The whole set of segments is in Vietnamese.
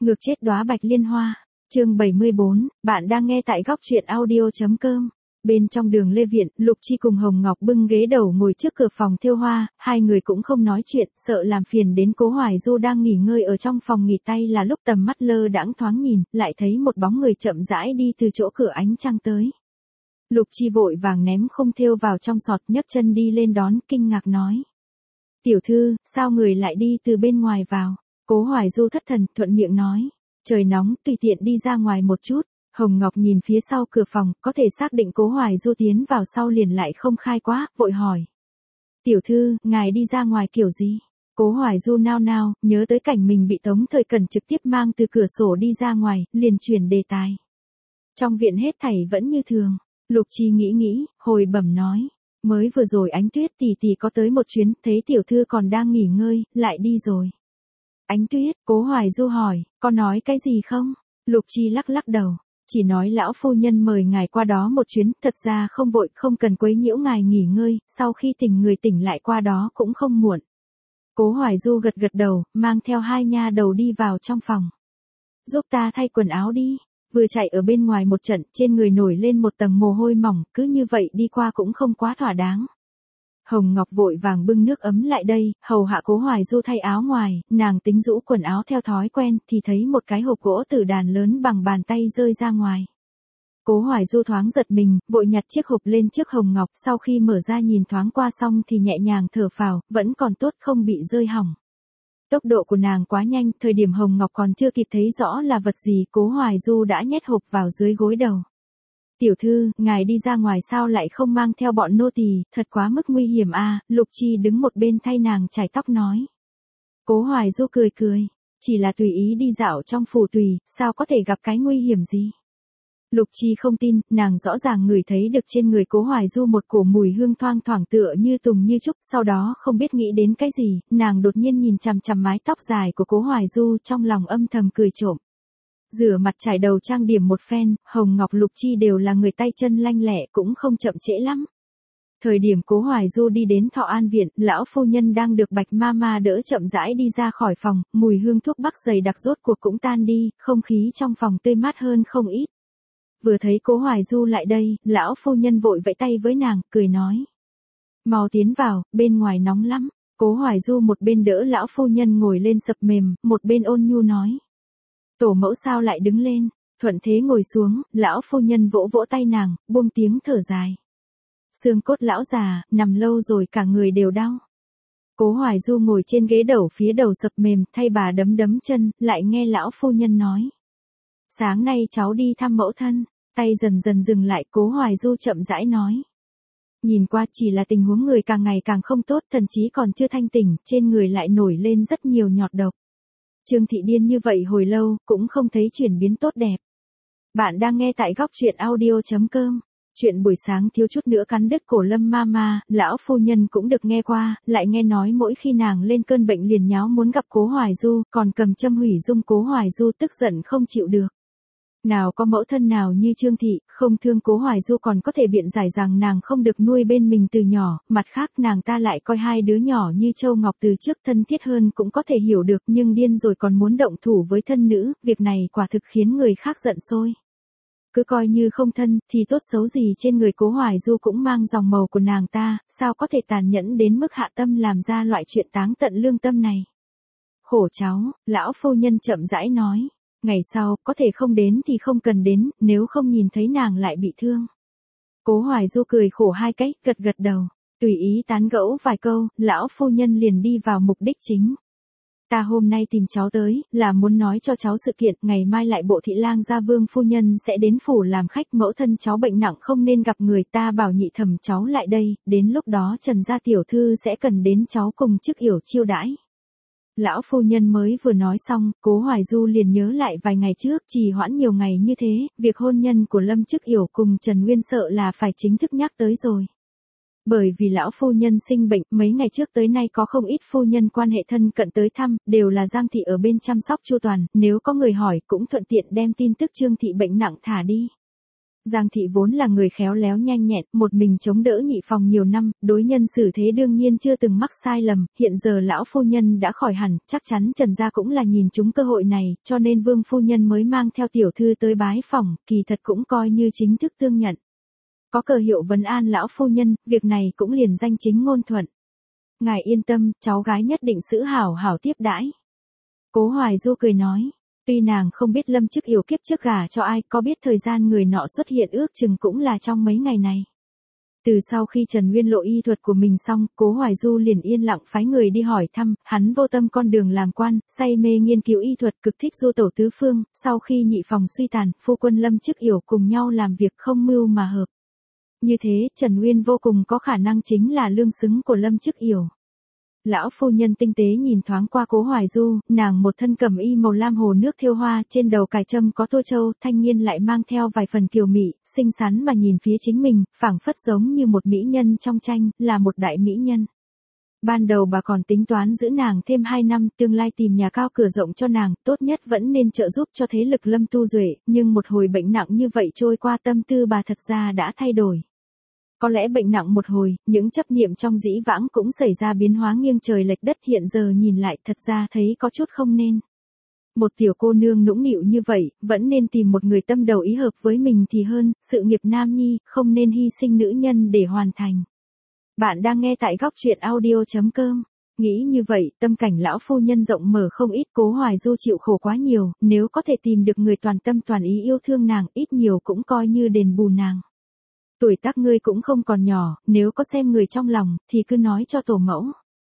Ngược chết đóa bạch liên hoa. Chương 74, bạn đang nghe tại góc truyện audio.com. Bên trong đường Lê Viện, Lục Chi cùng Hồng Ngọc bưng ghế đầu ngồi trước cửa phòng thêu hoa, hai người cũng không nói chuyện, sợ làm phiền đến Cố Hoài Du đang nghỉ ngơi ở trong phòng nghỉ tay là lúc tầm mắt lơ đãng thoáng nhìn, lại thấy một bóng người chậm rãi đi từ chỗ cửa ánh trăng tới. Lục Chi vội vàng ném khung thêu vào trong sọt, nhấc chân đi lên đón, kinh ngạc nói: "Tiểu thư, sao người lại đi từ bên ngoài vào?" Cố Hoài Du thất thần, thuận miệng nói: "Trời nóng, tùy tiện đi ra ngoài một chút." Hồng Ngọc nhìn phía sau cửa phòng, có thể xác định Cố Hoài Du tiến vào sau liền lại không khai quá, vội hỏi: "Tiểu thư, ngài đi ra ngoài kiểu gì?" Cố Hoài Du nao nao, nhớ tới cảnh mình bị Tống Thời Cẩn trực tiếp mang từ cửa sổ đi ra ngoài, liền chuyển đề tài. "Trong viện hết thảy vẫn như thường." Lục Chi nghĩ, hồi bẩm nói: "Mới vừa rồi Ánh Tuyết tỷ tỷ có tới một chuyến, thấy tiểu thư còn đang nghỉ ngơi, lại đi rồi." "Ánh Tuyết?" Cố Hoài Du hỏi, "có nói cái gì không?" Lục Chi lắc lắc đầu, chỉ nói lão phu nhân mời ngài qua đó một chuyến, thật ra không vội, không cần quấy nhiễu ngài nghỉ ngơi, sau khi người tỉnh lại qua đó cũng không muộn. Cố Hoài Du gật gật đầu, mang theo hai nha đầu đi vào trong phòng. "Giúp ta thay quần áo đi." Vừa chạy ở bên ngoài một trận, trên người nổi lên một tầng mồ hôi mỏng, cứ như vậy đi qua cũng không quá thỏa đáng. Hồng Ngọc vội vàng bưng nước ấm lại đây, hầu hạ Cố Hoài Du thay áo ngoài, nàng tính rũ quần áo theo thói quen, thì thấy một cái hộp gỗ tử đàn lớn bằng bàn tay rơi ra ngoài. Cố Hoài Du thoáng giật mình, vội nhặt chiếc hộp lên trước Hồng Ngọc, sau khi mở ra nhìn thoáng qua xong thì nhẹ nhàng thở phào, vẫn còn tốt không bị rơi hỏng. Tốc độ của nàng quá nhanh, thời điểm Hồng Ngọc còn chưa kịp thấy rõ là vật gì, Cố Hoài Du đã nhét hộp vào dưới gối đầu. "Tiểu thư, ngài đi ra ngoài sao lại không mang theo bọn nô tỳ, thật quá mức nguy hiểm a." Lục Chi đứng một bên thay nàng chải tóc nói. Cố Hoài Du cười, "Chỉ là tùy ý đi dạo trong phủ tùy, sao có thể gặp cái nguy hiểm gì?" Lục Chi không tin, nàng rõ ràng ngửi thấy được trên người Cố Hoài Du một cổ mùi hương thoang thoảng tựa như tùng như trúc, sau đó không biết nghĩ đến cái gì, nàng đột nhiên nhìn chằm chằm mái tóc dài của Cố Hoài Du, trong lòng âm thầm cười trộm. Rửa mặt trải đầu trang điểm một phen, Hồng Ngọc Lục Chi đều là người tay chân lanh lẹ, cũng không chậm trễ lắm. Thời điểm Cố Hoài Du đi đến Thọ An viện, lão phu nhân đang được Bạch Mama đỡ chậm rãi đi ra khỏi phòng, mùi hương thuốc bắc dày đặc rốt cuộc cũng tan đi, không khí trong phòng tươi mát hơn không ít. Vừa thấy Cố Hoài Du lại đây, lão phu nhân vội vẫy tay với nàng, cười nói: "Mau tiến vào, bên ngoài nóng lắm." Cố Hoài Du một bên đỡ lão phu nhân ngồi lên sập mềm, một bên ôn nhu nói: "Tổ mẫu sao lại đứng lên?" Thuận thế ngồi xuống, lão phu nhân vỗ vỗ tay nàng, buông tiếng thở dài: "Xương cốt lão già, nằm lâu rồi cả người đều đau." Cố Hoài Du ngồi trên ghế đầu phía đầu sập mềm, thay bà đấm đấm chân, lại nghe lão phu nhân nói: "Sáng nay cháu đi thăm mẫu thân." Tay dần dần dừng lại, Cố Hoài Du chậm rãi nói: "Nhìn qua chỉ là tình huống người càng ngày càng không tốt, thậm chí còn chưa thanh tỉnh, trên người lại nổi lên rất nhiều nhọt độc. Trương thị điên như vậy hồi lâu, cũng không thấy chuyển biến tốt đẹp." Bạn đang nghe tại góc truyện audio.com. Chuyện buổi sáng thiếu chút nữa cắn đứt cổ Lâm Mama, lão phu nhân cũng được nghe qua, lại nghe nói mỗi khi nàng lên cơn bệnh liền nháo muốn gặp Cố Hoài Du, còn cầm châm hủy dung Cố Hoài Du, tức giận không chịu được. Nào có mẫu thân nào như Trương thị, không thương Cố Hoài Du còn có thể biện giải rằng nàng không được nuôi bên mình từ nhỏ, mặt khác nàng ta lại coi hai đứa nhỏ như Châu Ngọc từ trước thân thiết hơn cũng có thể hiểu được, nhưng điên rồi còn muốn động thủ với thân nữ, việc này quả thực khiến người khác giận sôi. Cứ coi như không thân, thì tốt xấu gì trên người Cố Hoài Du cũng mang dòng màu của nàng ta, sao có thể tàn nhẫn đến mức hạ tâm làm ra loại chuyện táng tận lương tâm này. Khổ cháu, lão phu nhân chậm rãi nói. Ngày sau, có thể không đến thì không cần đến, nếu không nhìn thấy nàng lại bị thương. Cố Hoài Du cười khổ hai cái, gật gật đầu. Tùy ý tán gẫu vài câu, lão phu nhân liền đi vào mục đích chính. "Ta hôm nay tìm cháu tới, là muốn nói cho cháu sự kiện, ngày mai lại bộ thị lang gia Vương phu nhân sẽ đến phủ làm khách, mẫu thân cháu bệnh nặng không nên gặp người, ta bảo nhị thẩm cháu lại đây, đến lúc đó Trần gia tiểu thư sẽ cần đến cháu cùng chức yểu chiêu đãi." Lão phu nhân mới vừa nói xong, Cố Hoài Du liền nhớ lại vài ngày trước, trì hoãn nhiều ngày như thế, việc hôn nhân của Lâm Chức Yểu cùng Trần Nguyên sợ là phải chính thức nhắc tới rồi. Bởi vì lão phu nhân sinh bệnh, mấy ngày trước tới nay có không ít phu nhân quan hệ thân cận tới thăm, đều là Giang thị ở bên chăm sóc chu toàn, nếu có người hỏi cũng thuận tiện đem tin tức Trương thị bệnh nặng thả đi. Giang thị vốn là người khéo léo nhanh nhẹn, một mình chống đỡ Nhị Phòng nhiều năm, đối nhân xử thế đương nhiên chưa từng mắc sai lầm, hiện giờ lão phu nhân đã khỏi hẳn, chắc chắn Trần gia cũng là nhìn trúng cơ hội này, cho nên Vương phu nhân mới mang theo tiểu thư tới bái phỏng, kỳ thật cũng coi như chính thức tương nhận. Có cờ hiệu vấn an lão phu nhân, việc này cũng liền danh chính ngôn thuận. Ngài yên tâm, cháu gái nhất định giữ hảo hảo tiếp đãi. Cố Hoài Du cười nói. Tuy nàng không biết Lâm Chức Yểu kiếp trước gả cho ai, có biết thời gian người nọ xuất hiện ước chừng cũng là trong mấy ngày này. Từ sau khi Trần Nguyên lộ y thuật của mình xong, Cố Hoài Du liền yên lặng phái người đi hỏi thăm, hắn vô tâm con đường làm quan, say mê nghiên cứu y thuật, cực thích du tẩu tứ phương, sau khi Nhị Phòng suy tàn, phu quân Lâm Chức Yểu cùng nhau làm việc không mưu mà hợp. Như thế, Trần Nguyên vô cùng có khả năng chính là lương xứng của Lâm Chức Yểu. Lão phu nhân tinh tế nhìn thoáng qua Cố Hoài Du, nàng một thân cẩm y màu lam hồ nước thêu hoa, trên đầu cài trâm có tua châu, thanh niên lại mang theo vài phần kiều mị, xinh xắn mà nhìn phía chính mình, phảng phất giống như một mỹ nhân trong tranh, là một đại mỹ nhân. Ban đầu bà còn tính toán giữ nàng thêm 2 năm, tương lai tìm nhà cao cửa rộng cho nàng, tốt nhất vẫn nên trợ giúp cho thế lực Lâm Tu Duệ, nhưng một hồi bệnh nặng như vậy trôi qua tâm tư bà thật ra đã thay đổi. Có lẽ bệnh nặng một hồi, những chấp niệm trong dĩ vãng cũng xảy ra biến hóa nghiêng trời lệch đất, hiện giờ nhìn lại thật ra thấy có chút không nên. Một tiểu cô nương nũng nịu như vậy, vẫn nên tìm một người tâm đầu ý hợp với mình thì hơn, sự nghiệp nam nhi, không nên hy sinh nữ nhân để hoàn thành. Bạn đang nghe tại góc truyện audio.com. Nghĩ như vậy, tâm cảnh lão phu nhân rộng mở không ít, Cố Hoài Du chịu khổ quá nhiều, nếu có thể tìm được người toàn tâm toàn ý yêu thương nàng, ít nhiều cũng coi như đền bù nàng. Tuổi tác ngươi cũng không còn nhỏ, nếu có xem người trong lòng, thì cứ nói cho tổ mẫu.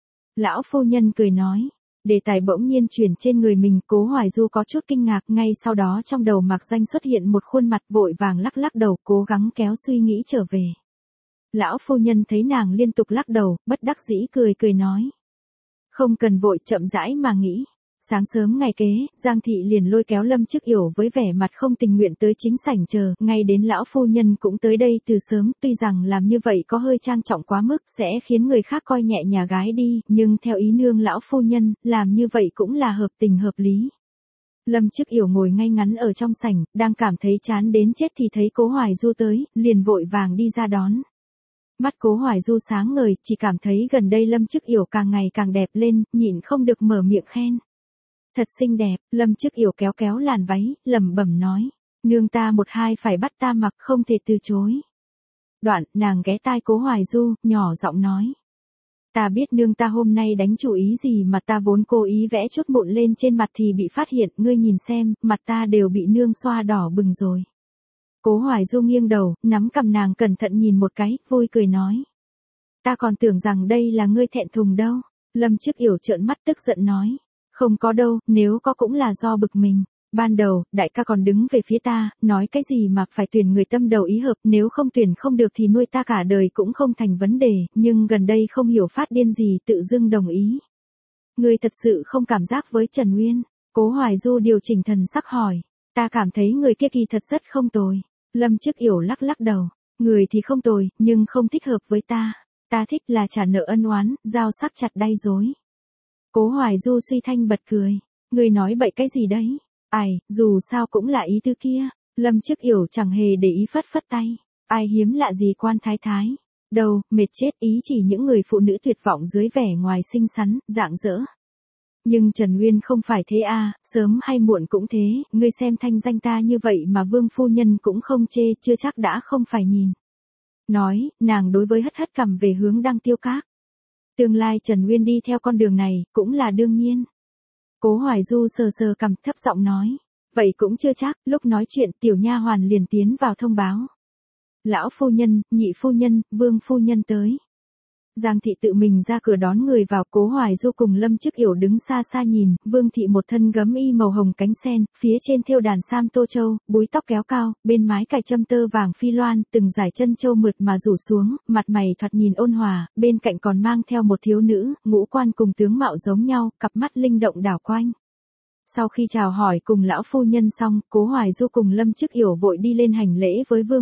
Lão phu nhân cười nói. Đề tài bỗng nhiên chuyển trên người mình, Cố Hoài Du có chút kinh ngạc, ngay sau đó trong đầu Mạc Danh xuất hiện một khuôn mặt, vội vàng lắc lắc đầu, cố gắng kéo suy nghĩ trở về. Lão phu nhân thấy nàng liên tục lắc đầu, bất đắc dĩ cười nói. Không cần vội, chậm rãi mà nghĩ. Sáng sớm ngày kế, Giang thị liền lôi kéo Lâm Chức Yểu với vẻ mặt không tình nguyện tới chính sảnh chờ, ngay đến lão phu nhân cũng tới đây từ sớm, tuy rằng làm như vậy có hơi trang trọng quá mức, sẽ khiến người khác coi nhẹ nhà gái đi, nhưng theo ý nương lão phu nhân, làm như vậy cũng là hợp tình hợp lý. Lâm Chức Yểu ngồi ngay ngắn ở trong sảnh, đang cảm thấy chán đến chết thì thấy Cố Hoài Du tới, liền vội vàng đi ra đón. Mắt Cố Hoài Du sáng ngời, chỉ cảm thấy gần đây Lâm Chức Yểu càng ngày càng đẹp lên, nhịn không được mở miệng khen. Thật xinh đẹp, Lâm Chức Yểu kéo kéo làn váy, lẩm bẩm nói. Nương ta một hai phải bắt ta mặc, không thể từ chối. Đoạn, nàng ghé tai Cố Hoài Du, nhỏ giọng nói. Ta biết nương ta hôm nay đánh chủ ý gì mà ta vốn cố ý vẽ chút mụn lên trên mặt thì bị phát hiện, ngươi nhìn xem, mặt ta đều bị nương xoa đỏ bừng rồi. Cố Hoài Du nghiêng đầu, nắm cằm nàng cẩn thận nhìn một cái, vui cười nói. Ta còn tưởng rằng đây là ngươi thẹn thùng đâu. Lâm Chức Yểu trợn mắt tức giận nói. Không có đâu, nếu có cũng là do bực mình. Ban đầu, đại ca còn đứng về phía ta, nói cái gì mà phải tuyển người tâm đầu ý hợp, nếu không tuyển không được thì nuôi ta cả đời cũng không thành vấn đề, nhưng gần đây không hiểu phát điên gì tự dưng đồng ý. Ngươi thật sự không cảm giác với Trần Nguyên? Cố Hoài Du điều chỉnh thần sắc hỏi. Ta cảm thấy người kia kỳ thật rất không tồi. Lâm Chức Yểu lắc lắc đầu. Người thì không tồi, nhưng không thích hợp với ta. Ta thích là trả nợ ân oán, dao sắc chặt đay dối. Cố Hoài Du suy thanh bật cười. Ngươi nói bậy cái gì đấy? Ai, dù sao cũng là ý tư kia. Lâm Chức Yểu chẳng hề để ý phất phất tay. Ai hiếm lạ gì quan thái thái. Đâu, mệt chết, ý chỉ những người phụ nữ tuyệt vọng dưới vẻ ngoài xinh xắn, rạng rỡ. Nhưng Trần Nguyên không phải thế à, sớm hay muộn cũng thế, ngươi xem thanh danh ta như vậy mà Vương phu nhân cũng không chê, chưa chắc đã không phải nhìn. Nói, nàng đối với hất hất cằm về hướng Đăng Tiêu Các. Tương lai Trần Nguyên đi theo con đường này, cũng là đương nhiên. Cố Hoài Du sờ sờ cằm, thấp giọng nói. Vậy cũng chưa chắc, lúc nói chuyện tiểu nha hoàn liền tiến vào thông báo. Lão phu nhân, nhị phu nhân, Vương phu nhân tới. Giang thị tự mình ra cửa đón người vào, Cố Hoài Du cùng Lâm Chức Yểu đứng xa xa nhìn, Vương thị một thân gấm y màu hồng cánh sen, phía trên thêu đàn sam tô châu, búi tóc kéo cao, bên mái cài châm tơ vàng phi loan, từng dải chân châu mượt mà rủ xuống, mặt mày thoạt nhìn ôn hòa, bên cạnh còn mang theo một thiếu nữ, ngũ quan cùng tướng mạo giống nhau, cặp mắt linh động đảo quanh. Sau khi chào hỏi cùng lão phu nhân xong, Cố Hoài Du cùng Lâm Chức Yểu vội đi lên hành lễ với Vương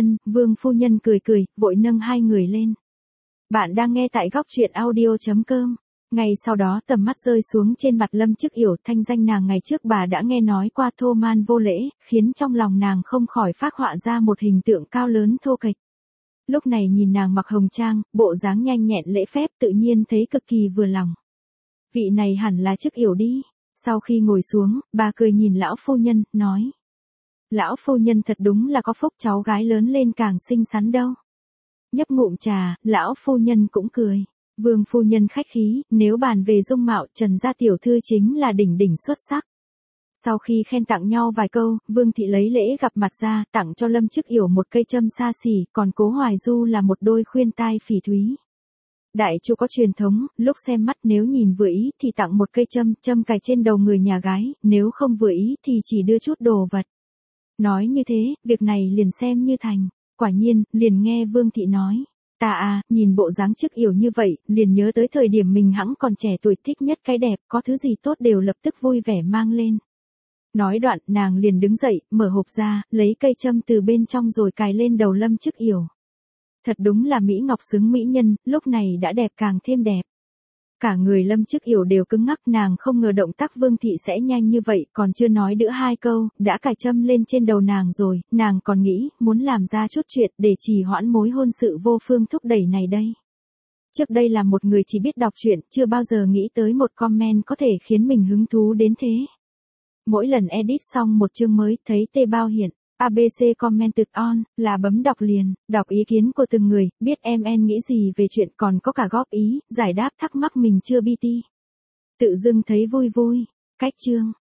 phu nhân cười cười, vội nâng hai người lên. Bạn đang nghe tại góc truyện audio.com. Ngay sau đó tầm mắt rơi xuống trên mặt Lâm Chức Yểu, thanh danh nàng ngày trước bà đã nghe nói qua thô man vô lễ, khiến trong lòng nàng không khỏi phác họa ra một hình tượng cao lớn thô kệch. Lúc này nhìn nàng mặc hồng trang, bộ dáng nhanh nhẹn lễ phép, tự nhiên thấy cực kỳ vừa lòng. Vị này hẳn là Chức Yểu đi. Sau khi ngồi xuống, bà cười nhìn lão phu nhân, nói. Lão phu nhân thật đúng là có phúc, cháu gái lớn lên càng xinh xắn đâu. Nhấp ngụm trà, lão phu nhân cũng cười. Vương phu nhân khách khí, nếu bàn về dung mạo, Trần gia tiểu thư chính là đỉnh đỉnh xuất sắc. Sau khi khen tặng nhau vài câu, Vương thị lấy lễ gặp mặt ra, tặng cho Lâm Chức Yểu một cây châm xa xỉ, còn Cố Hoài Du là một đôi khuyên tai phỉ thúy. Đại chu có truyền thống, lúc xem mắt nếu nhìn vừa ý thì tặng một cây châm cài trên đầu người nhà gái, nếu không vừa ý thì chỉ đưa chút đồ vật. Nói như thế, việc này liền xem như thành. Quả nhiên, liền nghe Vương thị nói. Ta à, nhìn bộ dáng Chức Yểu như vậy, liền nhớ tới thời điểm mình hẵng còn trẻ tuổi, thích nhất cái đẹp, có thứ gì tốt đều lập tức vui vẻ mang lên. Nói đoạn, nàng liền đứng dậy, mở hộp ra, lấy cây châm từ bên trong rồi cài lên đầu Lâm Chức Yểu. Thật đúng là mỹ ngọc xứng mỹ nhân, lúc này đã đẹp càng thêm đẹp. Cả người Lâm Chức Yểu đều cứng ngắc, nàng không ngờ động tác Vương thị sẽ nhanh như vậy, còn chưa nói đỡ hai câu, đã cài châm lên trên đầu nàng rồi, nàng còn nghĩ, muốn làm ra chút chuyện để trì hoãn mối hôn sự vô phương thúc đẩy này đây. Trước đây là một người chỉ biết đọc truyện, chưa bao giờ nghĩ tới một comment có thể khiến mình hứng thú đến thế. Mỗi lần edit xong một chương mới, thấy tê bao hiện, ABC commented on, là bấm đọc liền, đọc ý kiến của từng người, biết em nghĩ gì về chuyện, còn có cả góp ý, giải đáp thắc mắc mình chưa BT. Tự dưng thấy vui vui. Cách chương.